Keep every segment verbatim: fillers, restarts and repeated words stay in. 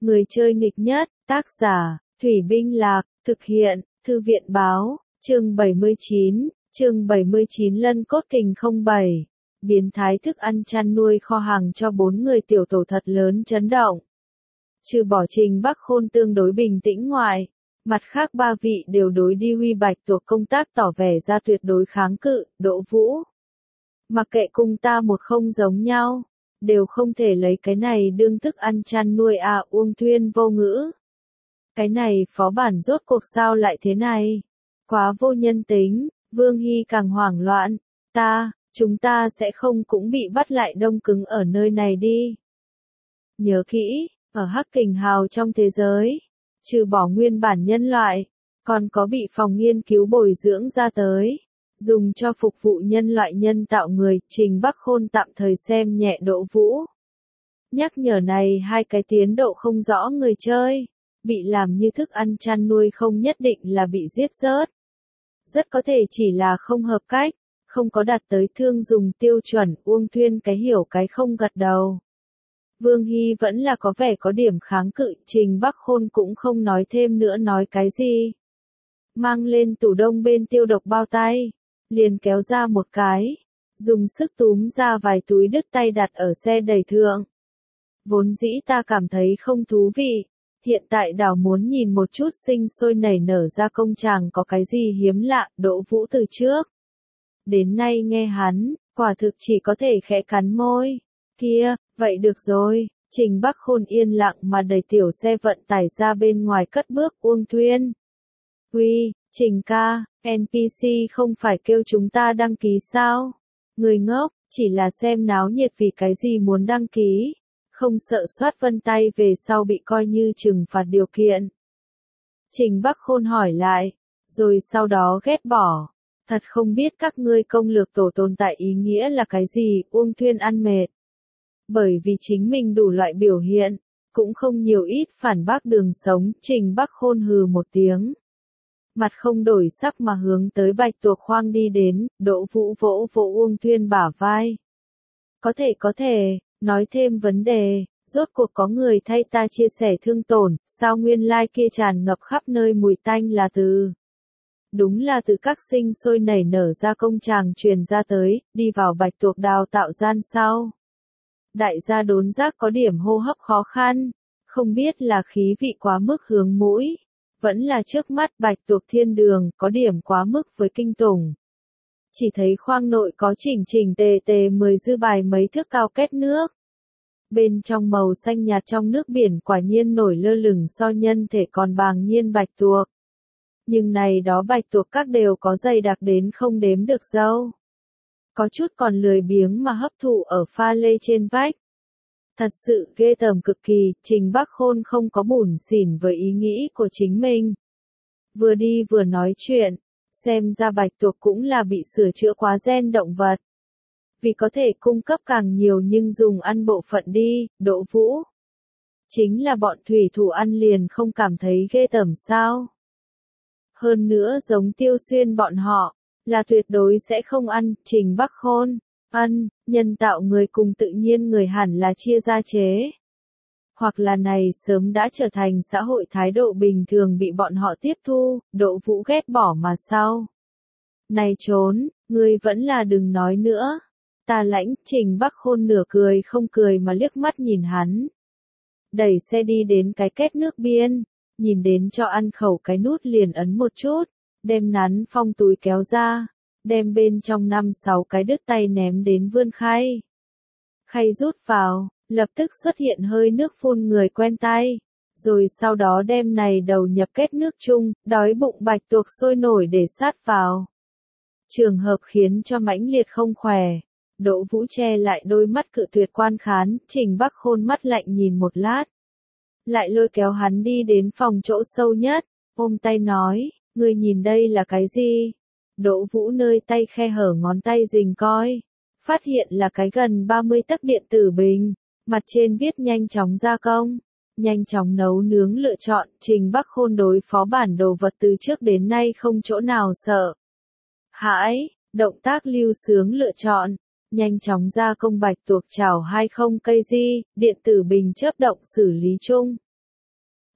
Người chơi nghịch nhất, tác giả, Thủy Binh Lạc, thực hiện, Thư viện Báo, chương bảy mươi chín, chương bảy mươi chín Lân Cốt Kình không bảy. Biến thái thức ăn chăn nuôi kho hàng cho bốn người tiểu tổ thật lớn chấn động. Trừ bỏ Trình Bắc Khôn tương đối bình tĩnh ngoại, mặt khác ba vị đều đối đi Huy Bạch Tuộc công tác tỏ vẻ ra tuyệt đối kháng cự. Đỗ Vũ, mặc kệ cùng ta một không giống nhau, đều không thể lấy cái này đương thức ăn chăn nuôi à. Uông Thuyên vô ngữ. Cái này phó bản rốt cuộc sao lại thế này? Quá vô nhân tính. Vương Hy càng hoảng loạn. Ta, chúng ta sẽ không cũng bị bắt lại đông cứng ở nơi này đi. Nhớ kỹ, ở Hắc Kình Hào trong thế giới, trừ bỏ nguyên bản nhân loại, còn có bị phòng nghiên cứu bồi dưỡng ra tới, dùng cho phục vụ nhân loại nhân tạo người. Trình Bắc Khôn tạm thời xem nhẹ Đỗ Vũ. Nhắc nhở này hai cái tiến độ không rõ người chơi, bị làm như thức ăn chăn nuôi không nhất định là bị giết rớt. Rất có thể chỉ là không hợp cách, không có đạt tới thương dùng tiêu chuẩn. Uông Thuyên cái hiểu cái không gật đầu. Vương Hy vẫn là có vẻ có điểm kháng cự. Trình Bắc Khôn cũng không nói thêm nữa nói cái gì. Mang lên tủ đông bên tiêu độc bao tay, liền kéo ra một cái, dùng sức túm ra vài túi đứt tay đặt ở xe đẩy thượng. Vốn dĩ ta cảm thấy không thú vị, hiện tại đảo muốn nhìn một chút sinh sôi nảy nở ra công tràng có cái gì hiếm lạ. Đỗ Vũ từ trước đến nay nghe hắn, quả thực chỉ có thể khẽ cắn môi. Kia, vậy được rồi. Trình Bắc Khôn yên lặng mà đẩy tiểu xe vận tải ra bên ngoài cất bước. Uông Thuyên, uy, Trình ca, en pê xê không phải kêu chúng ta đăng ký sao? Người ngốc, chỉ là xem náo nhiệt vì cái gì muốn đăng ký, không sợ soát vân tay về sau bị coi như trừng phạt điều kiện. Trình Bắc Khôn hỏi lại, rồi sau đó ghét bỏ. Thật không biết các ngươi công lược tổ tồn tại ý nghĩa là cái gì. Uông Thuyên ăn mệt. Bởi vì chính mình đủ loại biểu hiện, cũng không nhiều ít phản bác đường sống. Trình Bắc Khôn hừ một tiếng, mặt không đổi sắc mà hướng tới Bạch Tuộc khoang đi đến. Đỗ Vũ vỗ vỗ Uông Thuyên bả vai. Có thể có thể, nói thêm vấn đề, rốt cuộc có người thay ta chia sẻ thương tổn, sao nguyên lai kia tràn ngập khắp nơi mùi tanh là từ. Đúng là từ các sinh sôi nảy nở ra công tràng truyền ra tới, đi vào Bạch Tuộc đào tạo gian sau. Đại gia đốn giác có điểm hô hấp khó khăn, không biết là khí vị quá mức hướng mũi, vẫn là trước mắt Bạch Tuộc thiên đường có điểm quá mức với kinh tủng. Chỉ thấy khoang nội có chỉnh chỉnh tề tề mười dư bài mấy thước cao két nước. Bên trong màu xanh nhạt trong nước biển quả nhiên nổi lơ lửng so nhân thể còn bàng nhiên Bạch Tuộc. Nhưng này đó Bạch Tuộc các đều có dày đặc đến không đếm được dâu. Có chút còn lười biếng mà hấp thụ ở pha lê trên vách. Thật sự ghê tởm cực kỳ. Trình Bắc Khôn không có bủn xỉn với ý nghĩ của chính mình. Vừa đi vừa nói chuyện, xem ra Bạch Tuộc cũng là bị sửa chữa quá gen động vật. Vì có thể cung cấp càng nhiều nhưng dùng ăn bộ phận đi. Đỗ Vũ, chính là bọn thủy thủ ăn liền không cảm thấy ghê tởm sao? Hơn nữa giống Tiêu Xuyên bọn họ, là tuyệt đối sẽ không ăn. Trình Bắc Khôn, ăn, nhân tạo người cùng tự nhiên người hẳn là chia ra chế. Hoặc là này sớm đã trở thành xã hội thái độ bình thường bị bọn họ tiếp thu. Đỗ Vũ ghét bỏ mà sao? Này trốn, ngươi vẫn là đừng nói nữa. Ta lãnh. Trình Bắc Khôn nửa cười không cười mà liếc mắt nhìn hắn. Đẩy xe đi đến cái két nước biên, nhìn đến cho ăn khẩu cái nút liền ấn một chút, đem nắn phong túi kéo ra, đem bên trong năm sáu cái đứt tay ném đến vươn khay. Khay rút vào, lập tức xuất hiện hơi nước phun người quen tay, rồi sau đó đem này đầu nhập két nước chung, đói bụng Bạch Tuộc sôi nổi để sát vào. Trường hợp khiến cho mãnh liệt không khỏe. Đỗ Vũ che lại đôi mắt cự tuyệt quan khán. Trình Bắc Khôn mắt lạnh nhìn một lát, lại lôi kéo hắn đi đến phòng chỗ sâu nhất, ôm tay nói, ngươi nhìn đây là cái gì? Đỗ Vũ nơi tay khe hở ngón tay rình coi, phát hiện là cái gần ba mươi tấc điện tử bình, mặt trên viết nhanh chóng gia công, nhanh chóng nấu nướng lựa chọn. Trình Bắc Khôn đối phó bản đồ vật từ trước đến nay không chỗ nào sợ hãi, động tác lưu sướng lựa chọn, nhanh chóng gia công Bạch Tuộc chảo hai mươi cây di, điện tử bình chớp động xử lý chung.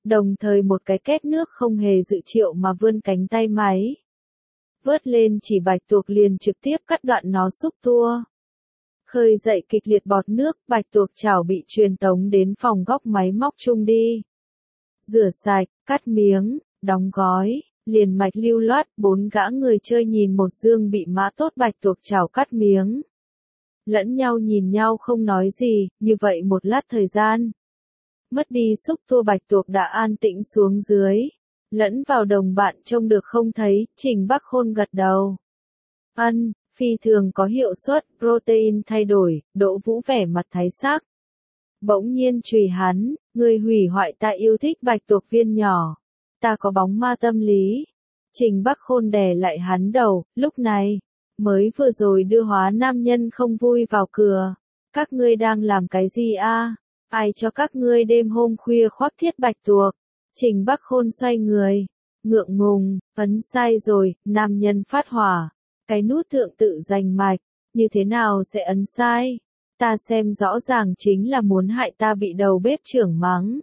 đồng thời một cái két nước không hề dự triệu mà vươn cánh tay máy. Vớt lên chỉ bạch tuộc liền trực tiếp cắt đoạn nó xúc tua. Khơi dậy kịch liệt bọt nước, bạch tuộc chảo bị truyền tống đến phòng góc máy móc chung đi. Rửa sạch, cắt miếng, đóng gói, liền mạch lưu loát, bốn gã người chơi nhìn một dương bị mã tốt bạch tuộc chảo cắt miếng. Lẫn nhau nhìn nhau không nói gì, như vậy một lát thời gian. Mất đi xúc tua bạch tuộc đã an tĩnh xuống dưới. Lẫn vào đồng bạn trông được không thấy, Trình Bắc Khôn gật đầu. Ân, phi thường có hiệu suất, protein thay đổi, Đỗ Vũ vẻ mặt thái sắc. Bỗng nhiên chùy hắn, người hủy hoại ta yêu thích bạch tuộc viên nhỏ. Ta có bóng ma tâm lý. Trình Bắc Khôn đè lại hắn đầu, lúc này, mới vừa rồi đưa hóa nam nhân không vui vào cửa. Các ngươi đang làm cái gì a? Ai cho các ngươi đêm hôm khuya khoác thiết bạch tuộc? Trình Bắc Khôn xoay người, ngượng ngùng, ấn sai rồi, nam nhân phát hỏa. Cái nút thượng tự giành mạch, như thế nào sẽ ấn sai? Ta xem rõ ràng chính là muốn hại ta bị đầu bếp trưởng mắng.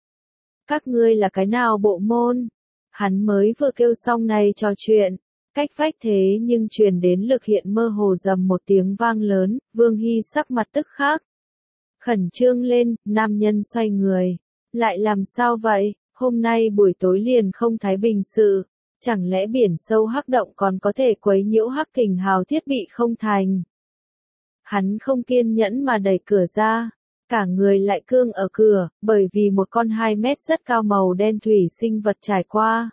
Các ngươi là cái nào bộ môn? Hắn mới vừa kêu xong này trò chuyện, cách vách thế nhưng truyền đến lực hiện mơ hồ dầm một tiếng vang lớn, Vương Hy sắc mặt tức khắc. Khẩn trương lên, nam nhân xoay người. Lại làm sao vậy? Hôm nay buổi tối liền không thái bình sự. Chẳng lẽ biển sâu hắc động còn có thể quấy nhiễu hắc kình hào thiết bị không thành? Hắn không kiên nhẫn mà đẩy cửa ra. Cả người lại cương ở cửa, bởi vì một con hai mét rất cao màu đen thủy sinh vật trải qua.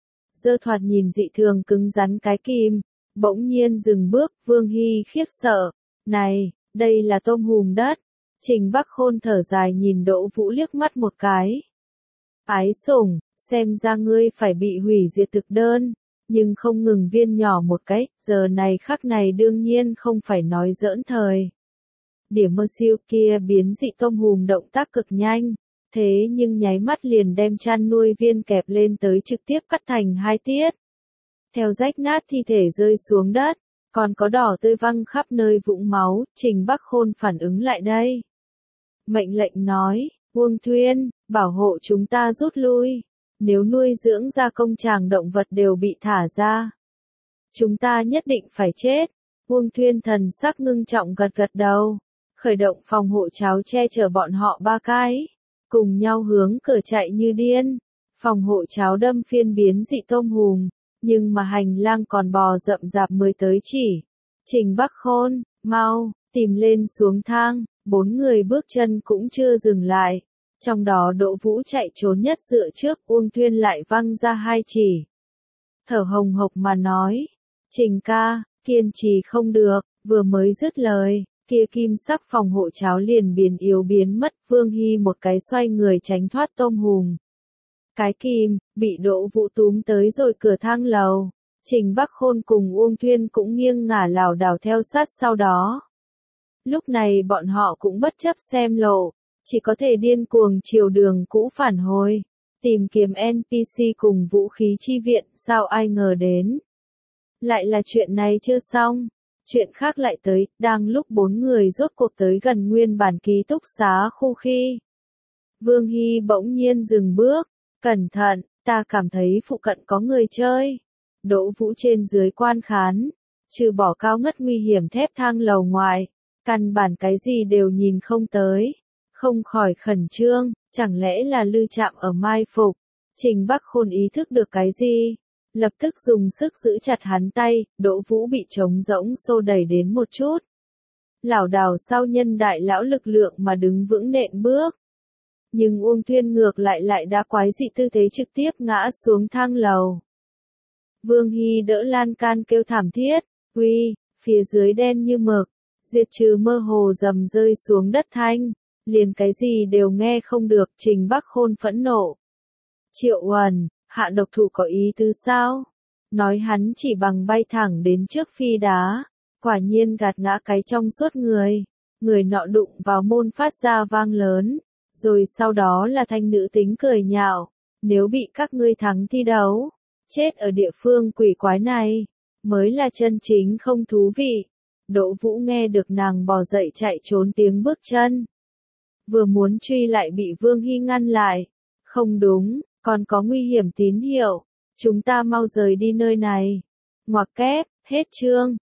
Dơ thoạt nhìn dị thường cứng rắn cái kìm, bỗng nhiên dừng bước, Vương Hy khiếp sợ. Này, đây là tôm hùm đất. Trình Bắc Khôn thở dài nhìn Đỗ Vũ liếc mắt một cái. Ái sủng, xem ra ngươi phải bị hủy diệt thực đơn, nhưng không ngừng viên nhỏ một cái, giờ này khắc này đương nhiên không phải nói giỡn thời. Điểm mơ siêu kia biến dị tôm hùm động tác cực nhanh, thế nhưng nháy mắt liền đem chăn nuôi viên kẹp lên tới trực tiếp cắt thành hai tiết. Theo rách nát thi thể rơi xuống đất, còn có đỏ tươi văng khắp nơi vũng máu, Trình Bắc Khôn phản ứng lại đây. Mệnh lệnh nói, Uông Thuyên, bảo hộ chúng ta rút lui. Nếu nuôi dưỡng ra công tràng động vật đều bị thả ra, chúng ta nhất định phải chết. Uông Thuyên thần sắc ngưng trọng gật gật đầu, khởi động phòng hộ cháo che chở bọn họ ba cái, cùng nhau hướng cửa chạy như điên. Phòng hộ cháo đâm phiên biến dị tôm hùm, nhưng mà hành lang còn bò rậm rạp mới tới chỉ. Trình Bắc Khôn, mau, tìm lên xuống thang, bốn người bước chân cũng chưa dừng lại. Trong đó Đỗ Vũ chạy trốn nhất dựa trước, Uông Thuyên lại văng ra hai chỉ. Thở hồng hộc mà nói, Trình ca, kiên trì không được, vừa mới dứt lời, kia kim sắc phòng hộ cháo liền biến yếu biến mất, Vương Hy một cái xoay người tránh thoát tôm hùm. Cái kim, bị Đỗ Vũ túm tới rồi cửa thang lầu, Trình Bắc Khôn cùng Uông Thuyên cũng nghiêng ngả lảo đảo theo sát sau đó. Lúc này bọn họ cũng bất chấp xem lộ, chỉ có thể điên cuồng chiều đường cũ phản hồi, tìm kiếm en pê xê cùng vũ khí chi viện, sao ai ngờ đến. Lại là chuyện này chưa xong, chuyện khác lại tới, đang lúc bốn người rốt cuộc tới gần nguyên bản ký túc xá khu khi. Vương Hy bỗng nhiên dừng bước, cẩn thận, ta cảm thấy phụ cận có người chơi. Đỗ Vũ trên dưới quan khán, trừ bỏ cao ngất nguy hiểm thép thang lầu ngoài, căn bản cái gì đều nhìn không tới. Không khỏi khẩn trương, chẳng lẽ là Lư Trạm ở mai phục. Trình Bắc Khôn ý thức được cái gì, lập tức dùng sức giữ chặt hắn tay, Đỗ Vũ bị trống rỗng xô đẩy đến một chút. Lảo đảo sau nhân đại lão lực lượng mà đứng vững nện bước. Nhưng Uông Thuyên ngược lại lại đã quái dị tư thế trực tiếp ngã xuống thang lầu. Vương Hy đỡ lan can kêu thảm thiết, uy, phía dưới đen như mực, diệt trừ mơ hồ dầm rơi xuống đất thanh. Liền cái gì đều nghe không được, Trình Bắc Khôn phẫn nộ. Triệu Uẩn, hạ độc thủ có ý tứ sao? Nói hắn chỉ bằng bay thẳng đến trước phi đá, quả nhiên gạt ngã cái trong suốt người. Người nọ đụng vào môn phát ra vang lớn, rồi sau đó là thanh nữ tính cười nhạo. Nếu bị các ngươi thắng thi đấu, chết ở địa phương quỷ quái này, mới là chân chính không thú vị. Đỗ Vũ nghe được nàng bò dậy chạy trốn tiếng bước chân. Vừa muốn truy lại bị Vương Hy ngăn lại. Không đúng, còn có nguy hiểm tín hiệu. Chúng ta mau rời đi nơi này. Ngoặc kép, hết chương.